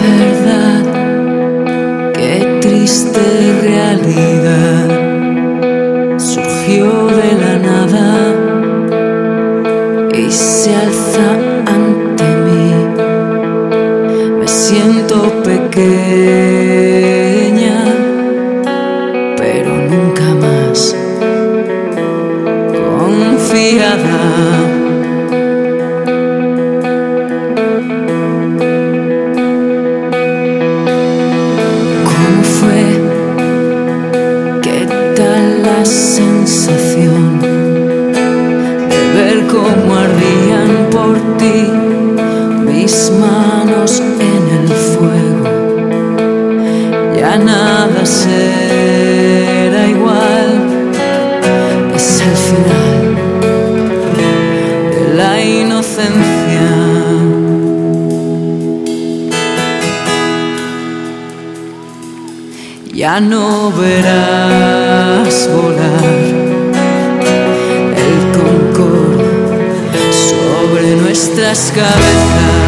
verdad, qué triste realidad, surgió de la nada y se alza ante mí. Me siento pequeña, pero nunca más confiada. Sensación de ver cómo ardían por ti mis manos en el fuego. Ya nada será igual, es el final de la inocencia. Ya no verás volar el Concorde sobre nuestras cabezas.